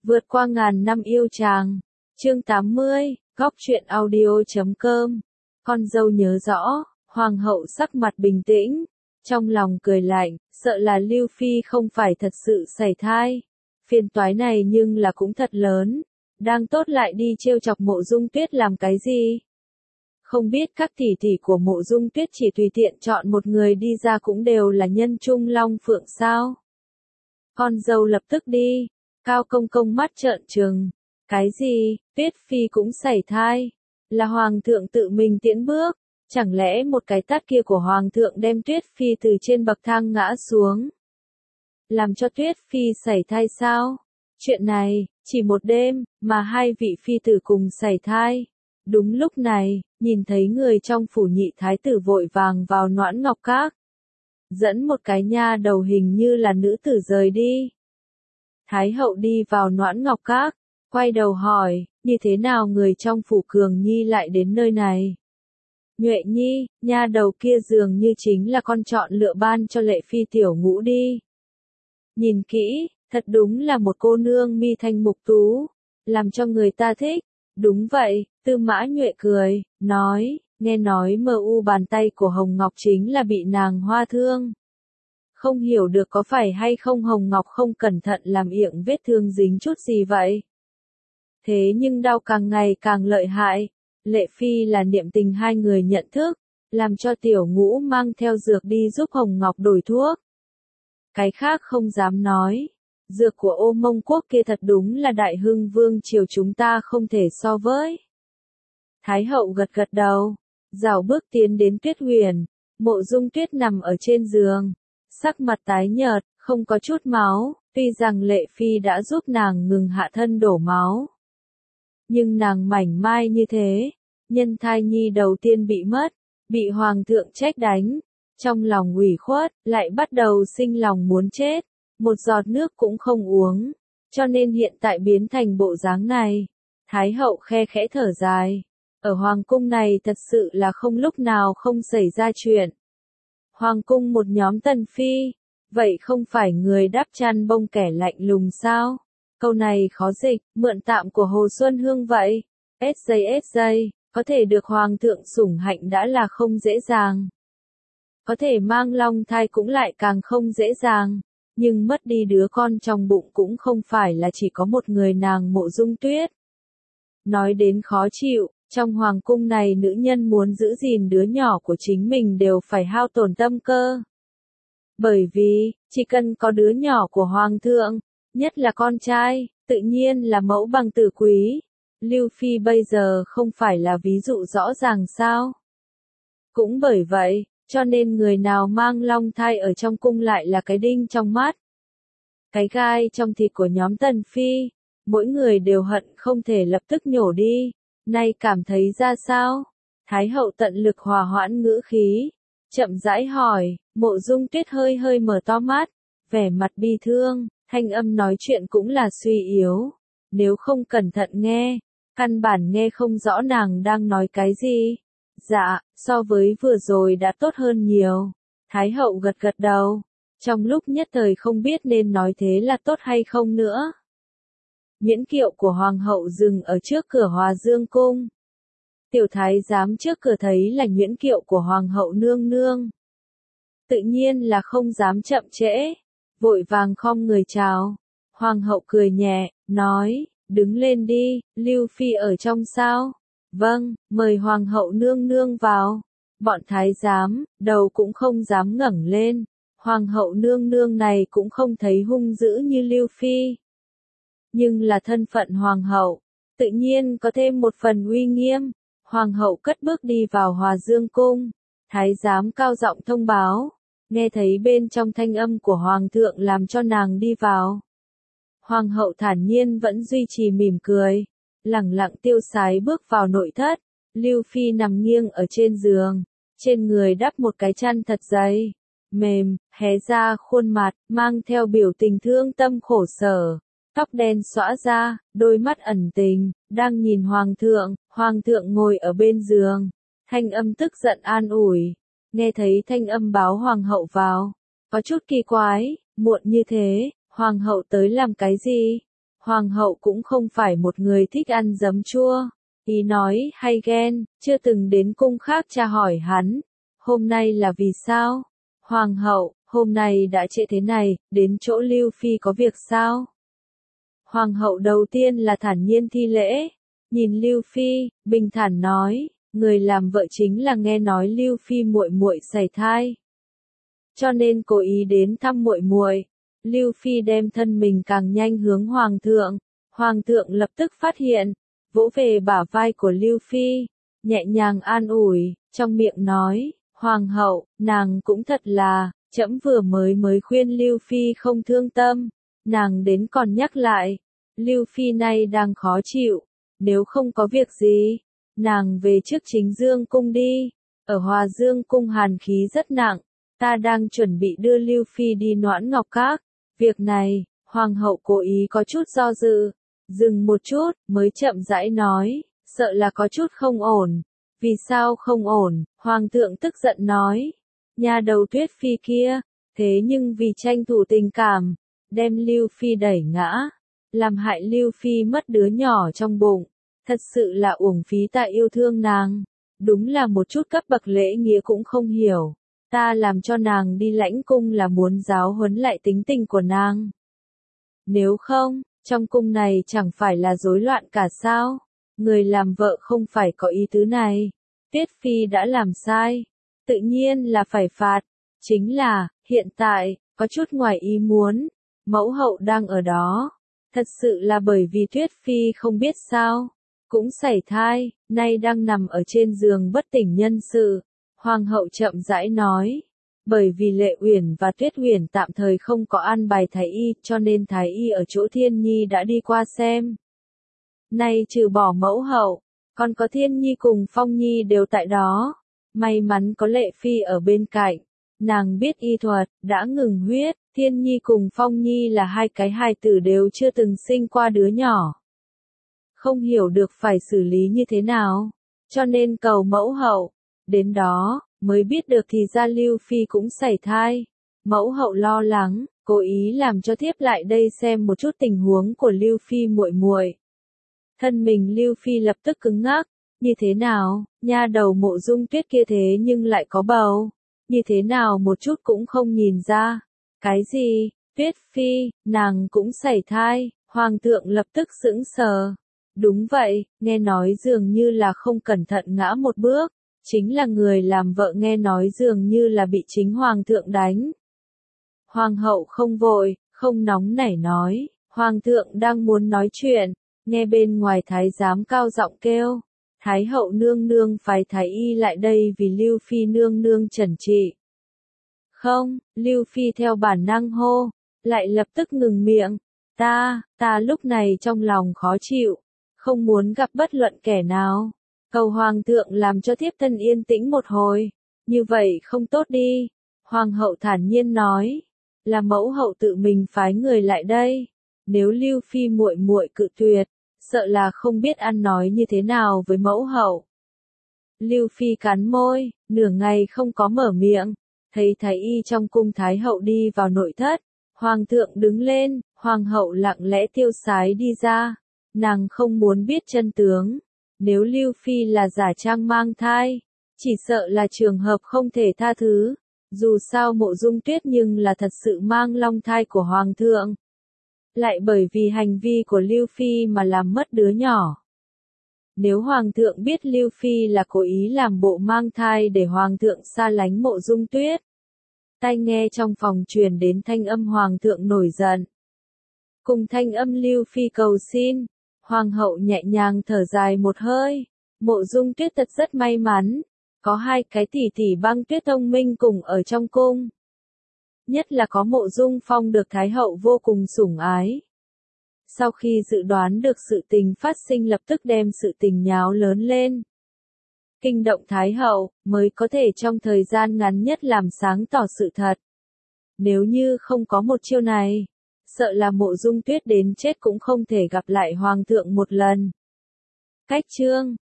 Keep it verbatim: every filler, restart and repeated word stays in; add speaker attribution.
Speaker 1: Vượt qua ngàn năm yêu chàng. Chương tám mươi, góc truyện audio chấm com. Con dâu nhớ rõ, hoàng hậu sắc mặt bình tĩnh, trong lòng cười lạnh, sợ là Lưu Phi không phải thật sự sảy thai. Phiền toái này nhưng là cũng thật lớn, đang tốt lại đi trêu chọc Mộ Dung Tuyết làm cái gì? Không biết các tỷ tỷ của Mộ Dung Tuyết chỉ tùy tiện chọn một người đi ra cũng đều là nhân trung long phượng sao? Con dâu lập tức đi. Cao công công mắt trợn trừng. Cái gì, Tuyết Phi cũng sảy thai? Là hoàng thượng tự mình tiễn bước? Chẳng lẽ một cái tát kia của hoàng thượng đem Tuyết Phi từ trên bậc thang ngã xuống? Làm cho Tuyết Phi sảy thai sao? Chuyện này, chỉ một đêm, mà hai vị phi tử cùng sảy thai. Đúng lúc này, nhìn thấy người trong phủ nhị thái tử vội vàng vào Noãn Ngọc Các. Dẫn một cái nha đầu hình như là nữ tử rời đi. Thái hậu đi vào Noãn Ngọc Các, quay đầu hỏi, như thế nào người trong phủ Cường Nhi lại đến nơi này? Nhuệ Nhi, nha đầu kia dường như chính là con chọn lựa ban cho Lệ Phi tiểu ngũ đi. Nhìn kỹ, thật đúng là một cô nương mi thanh mục tú, làm cho người ta thích. Đúng vậy, Tư Mã Nhuệ cười, nói, nghe nói mờ u bàn tay của Hồng Ngọc chính là bị nàng hoa thương. Không hiểu được có phải hay không Hồng Ngọc không cẩn thận làm miệng vết thương dính chút gì vậy? Thế nhưng đau càng ngày càng lợi hại. Lệ Phi là niệm tình hai người nhận thức, làm cho tiểu ngũ mang theo dược đi giúp Hồng Ngọc đổi thuốc. Cái khác không dám nói. Dược của Ô Mông Quốc kia thật đúng là đại hưng vương triều chúng ta không thể so với. Thái hậu gật gật đầu, rảo bước tiến đến Tuyết Huyền. Mộ Dung Tuyết nằm ở trên giường, sắc mặt tái nhợt, không có chút máu, tuy rằng Lệ Phi đã giúp nàng ngừng hạ thân đổ máu. Nhưng nàng mảnh mai như thế, nhân thai nhi đầu tiên bị mất, bị hoàng thượng trách đánh, trong lòng ủy khuất, lại bắt đầu sinh lòng muốn chết, một giọt nước cũng không uống, cho nên hiện tại biến thành bộ dáng này. Thái hậu khe khẽ thở dài, ở hoàng cung này thật sự là không lúc nào không xảy ra chuyện. Hoàng cung một nhóm tần phi, vậy không phải người đắp chăn bông kẻ lạnh lùng sao? Câu này khó dịch, mượn tạm của Hồ Xuân Hương vậy. ét gi ét gi, có thể được hoàng thượng sủng hạnh đã là không dễ dàng. Có thể mang long thai cũng lại càng không dễ dàng, nhưng mất đi đứa con trong bụng cũng không phải là chỉ có một người nàng Mộ Dung Tuyết. Nói đến khó chịu, trong hoàng cung này nữ nhân muốn giữ gìn đứa nhỏ của chính mình đều phải hao tổn tâm cơ. Bởi vì, chỉ cần có đứa nhỏ của hoàng thượng, nhất là con trai, tự nhiên là mẫu bằng tử quý. Lưu Phi bây giờ không phải là ví dụ rõ ràng sao? Cũng bởi vậy, cho nên người nào mang long thai ở trong cung lại là cái đinh trong mắt. Cái gai trong thịt của nhóm tần phi, mỗi người đều hận không thể lập tức nhổ đi. Nay cảm thấy ra sao? Thái hậu tận lực hòa hoãn ngữ khí, chậm rãi hỏi. Mộ Dung Tuyết hơi hơi mở to mắt, vẻ mặt bi thương, thanh âm nói chuyện cũng là suy yếu. Nếu không cẩn thận nghe, căn bản nghe không rõ nàng đang nói cái gì. Dạ, so với vừa rồi đã tốt hơn nhiều. Thái hậu gật gật đầu, trong lúc nhất thời không biết nên nói thế là tốt hay không nữa. Miễn kiệu của hoàng hậu dừng ở trước cửa Hòa Dương cung. Tiểu thái giám trước cửa thấy là miễn kiệu của hoàng hậu nương nương. Tự nhiên là không dám chậm trễ, vội vàng khom người chào. Hoàng hậu cười nhẹ, nói, đứng lên đi, Lưu Phi ở trong sao? Vâng, mời hoàng hậu nương nương vào. Bọn thái giám, đầu cũng không dám ngẩng lên. Hoàng hậu nương nương này cũng không thấy hung dữ như Lưu Phi. Nhưng là thân phận hoàng hậu, tự nhiên có thêm một phần uy nghiêm. Hoàng hậu cất bước đi vào Hòa Dương cung. Thái giám cao giọng thông báo, nghe thấy bên trong thanh âm của hoàng thượng làm cho nàng đi vào. Hoàng hậu thản nhiên vẫn duy trì mỉm cười, lẳng lặng tiêu sái bước vào nội thất. Lưu Phi nằm nghiêng ở trên giường, trên người đắp một cái chăn thật dày, mềm, hé ra khuôn mặt, mang theo biểu tình thương tâm khổ sở. Tóc đen xõa ra, đôi mắt ẩn tình, đang nhìn hoàng thượng. Hoàng thượng ngồi ở bên giường, thanh âm tức giận an ủi. Nghe thấy thanh âm báo hoàng hậu vào, có chút kỳ quái, muộn như thế, hoàng hậu tới làm cái gì? Hoàng hậu cũng không phải một người thích ăn giấm chua, ý nói hay ghen, chưa từng đến cung khác tra hỏi hắn, hôm nay là vì sao? Hoàng hậu, hôm nay đã trễ thế này, đến chỗ Lưu Phi có việc sao? Hoàng hậu đầu tiên là thản nhiên thi lễ, nhìn Lưu Phi, bình thản nói, người làm vợ chính là nghe nói Lưu Phi muội muội sảy thai, cho nên cố ý đến thăm muội muội. Lưu Phi đem thân mình càng nhanh hướng Hoàng thượng, Hoàng thượng lập tức phát hiện, vỗ về bả vai của Lưu Phi, nhẹ nhàng an ủi, trong miệng nói, Hoàng hậu, nàng cũng thật là, trẫm vừa mới mới khuyên Lưu Phi không thương tâm, nàng đến còn nhắc lại, Lưu Phi nay đang khó chịu, nếu không có việc gì, nàng về trước Chính Dương cung đi, ở Hòa Dương cung hàn khí rất nặng, ta đang chuẩn bị đưa Lưu Phi đi Noãn Ngọc Các. Việc này, Hoàng hậu cố ý có chút do dự, dừng một chút, mới chậm rãi nói, sợ là có chút không ổn. Vì sao không ổn? Hoàng thượng tức giận nói, nhà đầu Tuyết Phi kia, thế nhưng vì tranh thủ tình cảm, đem Lưu Phi đẩy ngã, làm hại Lưu Phi mất đứa nhỏ trong bụng, thật sự là uổng phí ta yêu thương nàng, đúng là một chút cấp bậc lễ nghĩa cũng không hiểu. Ta làm cho nàng đi lãnh cung là muốn giáo huấn lại tính tình của nàng. Nếu không, trong cung này chẳng phải là rối loạn cả sao? Người làm vợ không phải có ý tứ này. Tuyết Phi đã làm sai, tự nhiên là phải phạt. Chính là, hiện tại, có chút ngoài ý muốn, mẫu hậu đang ở đó. Thật sự là bởi vì Tuyết Phi không biết sao, cũng sảy thai, nay đang nằm ở trên giường bất tỉnh nhân sự. Hoàng hậu chậm rãi nói, bởi vì Lệ Uyển và Tuyết Uyển tạm thời không có an bài thái y, cho nên thái y ở chỗ Thiên Nhi đã đi qua xem. Nay trừ bỏ mẫu hậu, còn có Thiên Nhi cùng Phong Nhi đều tại đó. May mắn có Lệ Phi ở bên cạnh, nàng biết y thuật, đã ngừng huyết. Thiên Nhi cùng Phong Nhi là hai cái hài tử đều chưa từng sinh qua đứa nhỏ, không hiểu được phải xử lý như thế nào, cho nên cầu mẫu hậu. Đến đó, mới biết được thì ra Lưu Phi cũng sảy thai. Mẫu hậu lo lắng, cố ý làm cho thiếp lại đây xem một chút tình huống của Lưu Phi muội muội. Thân mình Lưu Phi lập tức cứng ngắc, như thế nào, nha đầu Mộ Dung Tuyết kia thế nhưng lại có bầu, như thế nào một chút cũng không nhìn ra. Cái gì, Tuyết Phi, nàng cũng sảy thai, Hoàng thượng lập tức sững sờ. Đúng vậy, nghe nói dường như là không cẩn thận ngã một bước. Chính là người làm vợ nghe nói dường như là bị chính Hoàng thượng đánh. Hoàng hậu không vội, không nóng nảy nói, Hoàng thượng đang muốn nói chuyện, nghe bên ngoài thái giám cao giọng kêu, Thái hậu nương nương phái thái y lại đây vì Lưu Phi nương nương trần trị. Không, Lưu Phi theo bản năng hô, lại lập tức ngừng miệng, ta, ta lúc này trong lòng khó chịu, không muốn gặp bất luận kẻ nào. Cầu Hoàng thượng làm cho thiếp thân yên tĩnh một hồi, như vậy không tốt đi. Hoàng hậu thản nhiên nói, là mẫu hậu tự mình phái người lại đây. Nếu Lưu Phi muội muội cự tuyệt, sợ là không biết ăn nói như thế nào với mẫu hậu. Lưu Phi cắn môi, nửa ngày không có mở miệng, thấy thái y trong cung thái hậu đi vào nội thất. Hoàng thượng đứng lên, hoàng hậu lặng lẽ tiêu sái đi ra, nàng không muốn biết chân tướng. Nếu Lưu Phi là giả trang mang thai, chỉ sợ là trường hợp không thể tha thứ. Dù sao Mộ Dung Tuyết nhưng là thật sự mang long thai của Hoàng thượng. Lại bởi vì hành vi của Lưu Phi mà làm mất đứa nhỏ. Nếu Hoàng thượng biết Lưu Phi là cố ý làm bộ mang thai để Hoàng thượng xa lánh Mộ Dung Tuyết. Tai nghe trong phòng truyền đến thanh âm Hoàng thượng nổi giận. Cùng thanh âm Lưu Phi cầu xin. Hoàng hậu nhẹ nhàng thở dài một hơi, Mộ Dung Tuyết thật rất may mắn, có hai cái tỷ tỷ Băng Tuyết thông minh cùng ở trong cung. Nhất là có Mộ Dung Phong được Thái hậu vô cùng sủng ái. Sau khi dự đoán được sự tình phát sinh lập tức đem sự tình nháo lớn lên. Kinh động Thái hậu, mới có thể trong thời gian ngắn nhất làm sáng tỏ sự thật. Nếu như không có một chiêu này, sợ là Mộ Dung Tuyết đến chết cũng không thể gặp lại Hoàng thượng một lần. Cách chương